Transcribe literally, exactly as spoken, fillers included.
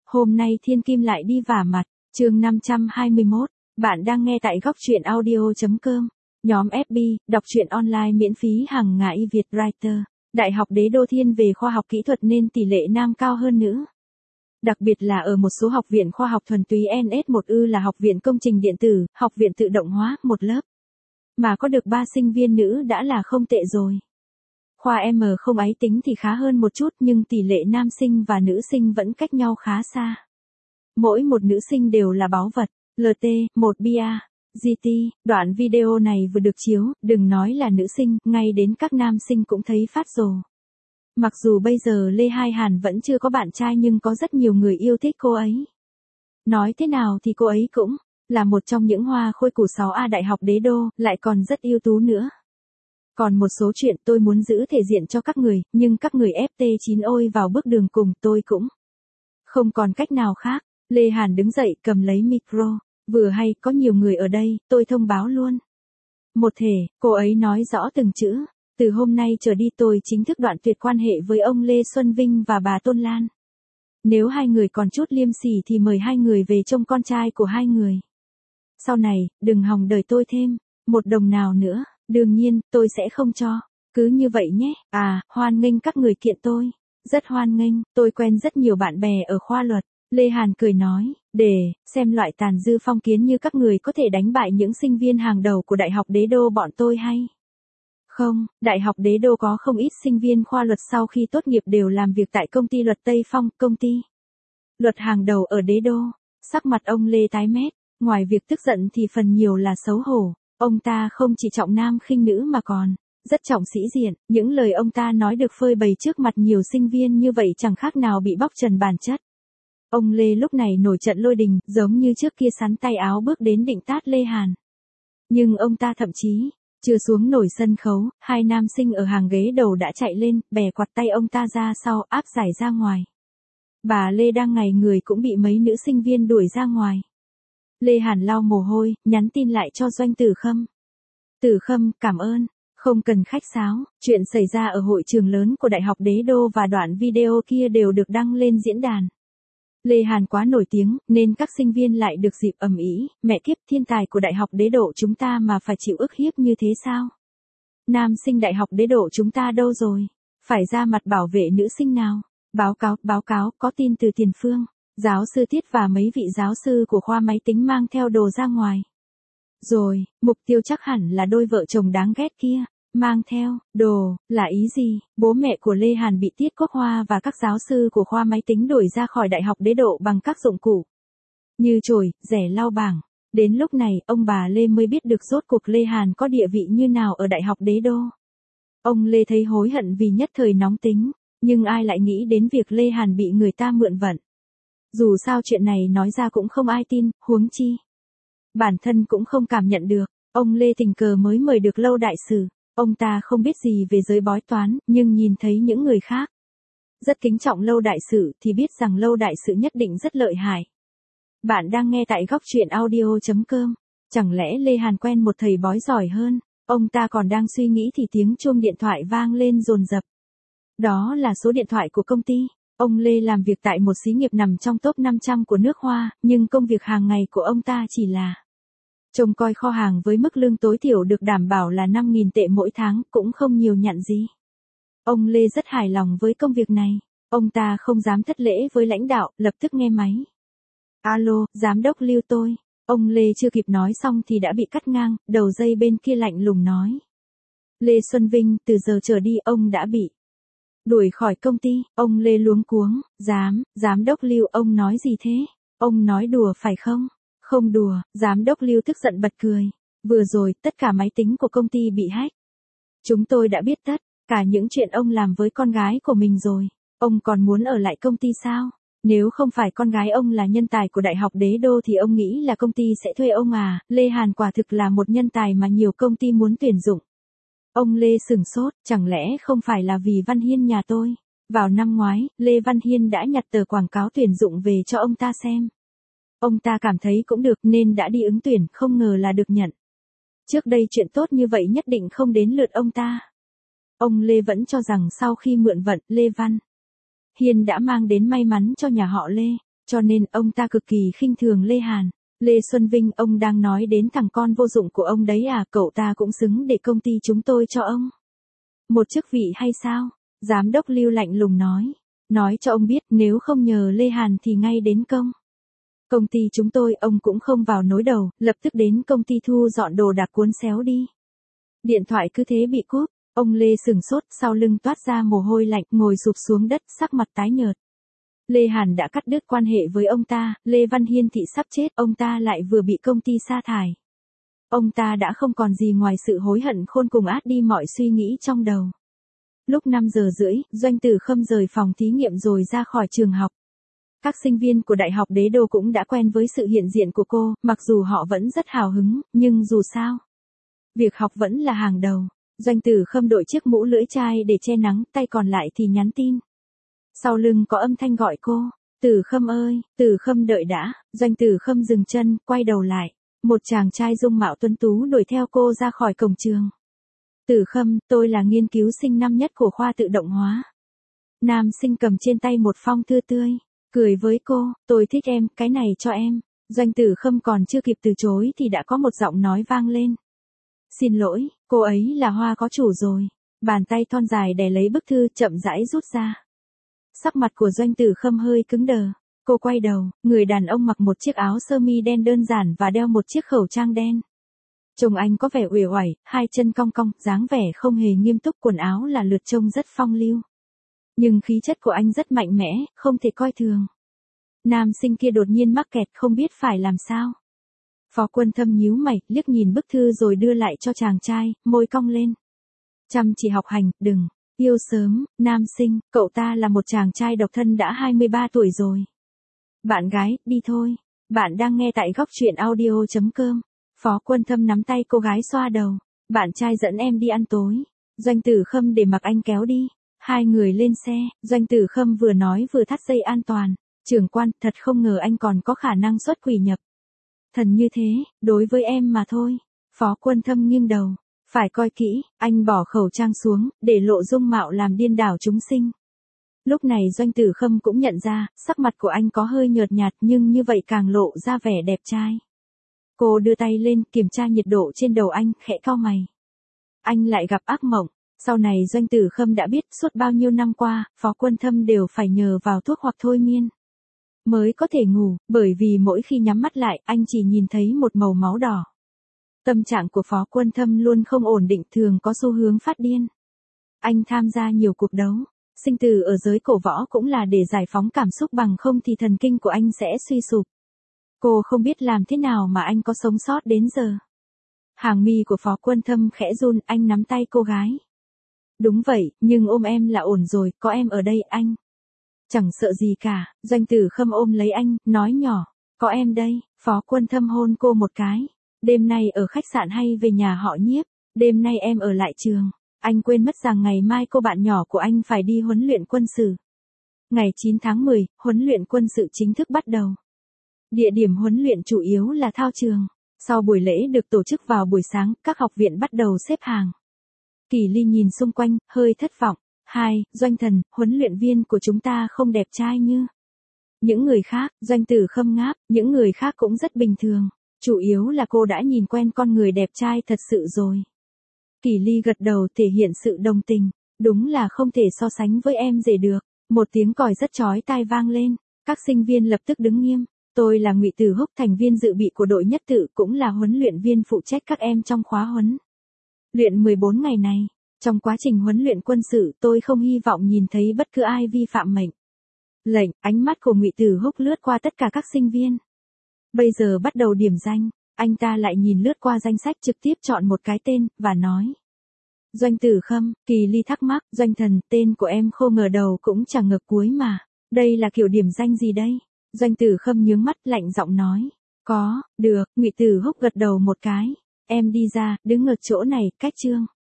Hôm nay Thiên Kim lại đi vả mặt, chương năm trăm hai mươi mốt, bạn đang nghe tại góc truyện audio.com, nhóm ép bê, đọc truyện online miễn phí hàng ngày Việt Writer, Đại học Đế Đô thiên về khoa học kỹ thuật nên tỷ lệ nam cao hơn nữ. Đặc biệt là ở một số học viện khoa học thuần túy en ét một ư là học viện công trình điện tử, học viện tự động hóa, một lớp. Mà có được ba sinh viên nữ đã là không tệ rồi. Khoa M không ái tính thì khá hơn một chút nhưng tỷ lệ nam sinh và nữ sinh vẫn cách nhau khá xa. Mỗi một nữ sinh đều là báu vật, lờ tê, một bê a, giê tê, đoạn video này vừa được chiếu, đừng nói là nữ sinh, ngay đến các nam sinh cũng thấy phát rồ. Mặc dù bây giờ Lê Hai Hàn vẫn chưa có bạn trai nhưng có rất nhiều người yêu thích cô ấy. Nói thế nào thì cô ấy cũng là một trong những hoa khôi của sáu A Đại học Đế Đô, lại còn rất ưu tú nữa. Còn một số chuyện tôi muốn giữ thể diện cho các người, nhưng các người ép tê chín ôi vào bước đường cùng tôi cũng không còn cách nào khác. Lê Hàn đứng dậy cầm lấy micro, vừa hay có nhiều người ở đây, tôi thông báo luôn. Một thể, cô ấy nói rõ từng chữ, từ hôm nay trở đi tôi chính thức đoạn tuyệt quan hệ với ông Lê Xuân Vinh và bà Tôn Lan. Nếu hai người còn chút liêm sỉ thì mời hai người về trông con trai của hai người. Sau này, đừng hòng đời tôi thêm một đồng nào nữa. Đương nhiên, tôi sẽ không cho. Cứ như vậy nhé. À, hoan nghênh các người kiện tôi. Rất hoan nghênh, tôi quen rất nhiều bạn bè ở khoa luật. Lê Hàn cười nói, để xem loại tàn dư phong kiến như các người có thể đánh bại những sinh viên hàng đầu của Đại học Đế Đô bọn tôi hay không. Đại học Đế Đô có không ít sinh viên khoa luật sau khi tốt nghiệp đều làm việc tại công ty luật Tây Phong, công ty luật hàng đầu ở Đế Đô. Sắc mặt ông Lê tái mét, ngoài việc tức giận thì phần nhiều là xấu hổ. Ông ta không chỉ trọng nam khinh nữ mà còn rất trọng sĩ diện, những lời ông ta nói được phơi bày trước mặt nhiều sinh viên như vậy chẳng khác nào bị bóc trần bản chất. Ông Lê lúc này nổi trận lôi đình, giống như trước kia sắn tay áo bước đến định tát Lê Hàn. Nhưng ông ta thậm chí chưa xuống nổi sân khấu, hai nam sinh ở hàng ghế đầu đã chạy lên, bè quạt tay ông ta ra sau, áp giải ra ngoài. Bà Lê đang ngày người cũng bị mấy nữ sinh viên đuổi ra ngoài. Lê Hàn lau mồ hôi, nhắn tin lại cho Doanh Tử Khâm. Tử Khâm, cảm ơn, không cần khách sáo, chuyện xảy ra ở hội trường lớn của Đại học Đế Đô và đoạn video kia đều được đăng lên diễn đàn. Lê Hàn quá nổi tiếng, nên các sinh viên lại được dịp ầm ĩ, mẹ kiếp thiên tài của Đại học Đế Đô chúng ta mà phải chịu ức hiếp như thế sao? Nam sinh Đại học Đế Đô chúng ta đâu rồi? Phải ra mặt bảo vệ nữ sinh nào? Báo cáo, báo cáo, có tin từ Tiền Phương. Giáo sư Tiết và mấy vị giáo sư của khoa máy tính mang theo đồ ra ngoài. Rồi, mục tiêu chắc hẳn là đôi vợ chồng đáng ghét kia. Mang theo đồ là ý gì? Bố mẹ của Lê Hàn bị Tiết Quốc Hoa và các giáo sư của khoa máy tính đuổi ra khỏi Đại học Đế Đô bằng các dụng cụ như chổi, rẻ lau bảng. Đến lúc này, ông bà Lê mới biết được rốt cuộc Lê Hàn có địa vị như nào ở Đại học Đế Đô. Ông Lê thấy hối hận vì nhất thời nóng tính, nhưng ai lại nghĩ đến việc Lê Hàn bị người ta mượn vận. Dù sao chuyện này nói ra cũng không ai tin, huống chi bản thân cũng không cảm nhận được. Ông Lê tình cờ mới mời được Lâu đại sử. Ông ta không biết gì về giới bói toán, nhưng nhìn thấy những người khác rất kính trọng Lâu đại sử thì biết rằng Lâu đại sử nhất định rất lợi hại. Bạn đang nghe tại góc truyện audio.com. Chẳng lẽ Lê Hàn quen một thầy bói giỏi hơn? Ông ta còn đang suy nghĩ thì tiếng chuông điện thoại vang lên dồn dập. Đó là số điện thoại của công ty. Ông Lê làm việc tại một xí nghiệp nằm trong top năm trăm của nước Hoa, nhưng công việc hàng ngày của ông ta chỉ là trông coi kho hàng với mức lương tối thiểu được đảm bảo là năm nghìn tệ mỗi tháng, cũng không nhiều nhặn gì. Ông Lê rất hài lòng với công việc này. Ông ta không dám thất lễ với lãnh đạo, lập tức nghe máy. Alo, giám đốc Lưu tôi. Ông Lê chưa kịp nói xong thì đã bị cắt ngang, đầu dây bên kia lạnh lùng nói. Lê Xuân Vinh, từ giờ trở đi ông đã bị đuổi khỏi công ty. Ông Lê luống cuống, giám, giám đốc Lưu ông nói gì thế? Ông nói đùa phải không? Không đùa, giám đốc Lưu tức giận bật cười. Vừa rồi, tất cả máy tính của công ty bị hack. Chúng tôi đã biết tất cả những chuyện ông làm với con gái của mình rồi. Ông còn muốn ở lại công ty sao? Nếu không phải con gái ông là nhân tài của Đại học Đế Đô thì ông nghĩ là công ty sẽ thuê ông à? Lê Hàn quả thực là một nhân tài mà nhiều công ty muốn tuyển dụng. Ông Lê sửng sốt, chẳng lẽ không phải là vì Văn Hiên nhà tôi? Vào năm ngoái, Lê Văn Hiên đã nhặt tờ quảng cáo tuyển dụng về cho ông ta xem. Ông ta cảm thấy cũng được nên đã đi ứng tuyển, không ngờ là được nhận. Trước đây chuyện tốt như vậy nhất định không đến lượt ông ta. Ông Lê vẫn cho rằng sau khi mượn vận, Lê Văn Hiên đã mang đến may mắn cho nhà họ Lê. Cho nên ông ta cực kỳ khinh thường Lê Hàn. Lê Xuân Vinh, ông đang nói đến thằng con vô dụng của ông đấy à, cậu ta cũng xứng để công ty chúng tôi cho ông một chức vị hay sao? Giám đốc Lưu lạnh lùng nói. Nói cho ông biết, nếu không nhờ Lê Hàn thì ngay đến công. Công ty chúng tôi, ông cũng không vào nối đầu, lập tức đến công ty thu dọn đồ đạc cuốn xéo đi. Điện thoại cứ thế bị cúp, ông Lê sừng sốt, sau lưng toát ra mồ hôi lạnh, ngồi sụp xuống đất, sắc mặt tái nhợt. Lê Hàn đã cắt đứt quan hệ với ông ta, Lê Văn Hiên thị sắp chết, ông ta lại vừa bị công ty sa thải. Ông ta đã không còn gì ngoài sự hối hận khôn cùng át đi mọi suy nghĩ trong đầu. Lúc năm giờ rưỡi, Doanh Tử Khâm rời phòng thí nghiệm rồi ra khỏi trường học. Các sinh viên của Đại học Đế Đô cũng đã quen với sự hiện diện của cô, mặc dù họ vẫn rất hào hứng, nhưng dù sao, việc học vẫn là hàng đầu. Doanh Tử Khâm đội chiếc mũ lưỡi chai để che nắng, tay còn lại thì nhắn tin. Sau lưng có âm thanh gọi cô. Tử Khâm ơi, Tử Khâm đợi đã. Doanh Tử Khâm dừng chân, quay đầu lại. Một chàng trai dung mạo tuấn tú đuổi theo cô ra khỏi cổng trường. Tử Khâm, tôi là nghiên cứu sinh năm nhất của khoa tự động hóa. Nam sinh cầm trên tay một phong thư tươi, cười với cô, tôi thích em, cái này cho em. Doanh Tử Khâm còn chưa kịp từ chối thì đã có một giọng nói vang lên. Xin lỗi, cô ấy là Hoa có chủ rồi. Bàn tay thon dài đè lấy bức thư chậm rãi rút ra. Sắc mặt của Doanh Tử Khâm hơi cứng đờ. Cô quay đầu, người đàn ông mặc một chiếc áo sơ mi đen đơn giản và đeo một chiếc khẩu trang đen. Trông anh có vẻ uể oải, hai chân cong cong, dáng vẻ không hề nghiêm túc, quần áo là lượt trông rất phong lưu. Nhưng khí chất của anh rất mạnh mẽ, không thể coi thường. Nam sinh kia đột nhiên mắc kẹt không biết phải làm sao. Phó Quân Thâm nhíu mày, liếc nhìn bức thư rồi đưa lại cho chàng trai, môi cong lên. Chăm chỉ học hành, đừng yêu sớm, nam sinh, cậu ta là một chàng trai độc thân đã hai mươi ba tuổi rồi. Bạn gái, đi thôi. Bạn đang nghe tại góc truyện audio chấm com. Phó Quân Thâm nắm tay cô gái xoa đầu. Bạn trai dẫn em đi ăn tối. Doanh Tử Khâm để mặc anh kéo đi. Hai người lên xe, Doanh Tử Khâm vừa nói vừa thắt dây an toàn. Trưởng quan, thật không ngờ anh còn có khả năng xuất quỷ nhập thần như thế, đối với em mà thôi. Phó Quân Thâm nghiêng đầu. Phải coi kỹ, anh bỏ khẩu trang xuống, để lộ dung mạo làm điên đảo chúng sinh. Lúc này Doanh Tử Khâm cũng nhận ra, sắc mặt của anh có hơi nhợt nhạt nhưng như vậy càng lộ ra vẻ đẹp trai. Cô đưa tay lên, kiểm tra nhiệt độ trên đầu anh, khẽ cau mày. Anh lại gặp ác mộng. Sau này Doanh Tử Khâm đã biết suốt bao nhiêu năm qua, Phó Quân Thâm đều phải nhờ vào thuốc hoặc thôi miên mới có thể ngủ, bởi vì mỗi khi nhắm mắt lại, anh chỉ nhìn thấy một màu máu đỏ. Tâm trạng của Phó Quân Thâm luôn không ổn định, thường có xu hướng phát điên. Anh tham gia nhiều cuộc đấu, sinh tử ở giới cổ võ cũng là để giải phóng cảm xúc, bằng không thì thần kinh của anh sẽ suy sụp. Cô không biết làm thế nào mà anh có sống sót đến giờ. Hàng mi của Phó Quân Thâm khẽ run, anh nắm tay cô gái. Đúng vậy, nhưng ôm em là ổn rồi, có em ở đây anh chẳng sợ gì cả. Doanh Tử Khâm ôm lấy anh, nói nhỏ, có em đây. Phó Quân Thâm hôn cô một cái. Đêm nay ở khách sạn hay về nhà họ Nhiếp? Đêm nay em ở lại trường. Anh quên mất rằng ngày mai cô bạn nhỏ của anh phải đi huấn luyện quân sự. Ngày chín tháng mười, huấn luyện quân sự chính thức bắt đầu. Địa điểm huấn luyện chủ yếu là thao trường. Sau buổi lễ được tổ chức vào buổi sáng, các học viện bắt đầu xếp hàng. Kỳ Ly nhìn xung quanh, hơi thất vọng. Hai, Doanh Thần, huấn luyện viên của chúng ta không đẹp trai như những người khác. Doanh Tử Khâm ngáp, những người khác cũng rất bình thường. Chủ yếu là cô đã nhìn quen con người đẹp trai thật sự rồi. Kỳ Ly gật đầu thể hiện sự đồng tình. Đúng là không thể so sánh với em rể được. Một tiếng còi rất chói tai vang lên. Các sinh viên lập tức đứng nghiêm. Tôi là Ngụy Tử Húc, thành viên dự bị của đội nhất tự, cũng là huấn luyện viên phụ trách các em trong khóa huấn luyện mười bốn ngày này. Trong quá trình huấn luyện quân sự, tôi không hy vọng nhìn thấy bất cứ ai vi phạm mệnh lệnh. Ánh mắt của Ngụy Tử Húc lướt qua tất cả các sinh viên. Bây giờ bắt đầu điểm danh. Anh ta lại nhìn lướt qua danh sách, trực tiếp chọn một cái tên, và nói. Doanh Tử Khâm. Kỳ Ly thắc mắc, Doanh Thần, tên của em khô ngờ đầu cũng chẳng ngờ cuối mà. Đây là kiểu điểm danh gì đây? Doanh Tử Khâm nhướng mắt, lạnh giọng nói. Có, được. Ngụy Tử Húc gật đầu một cái. Em đi ra, đứng ở chỗ này, cách chương.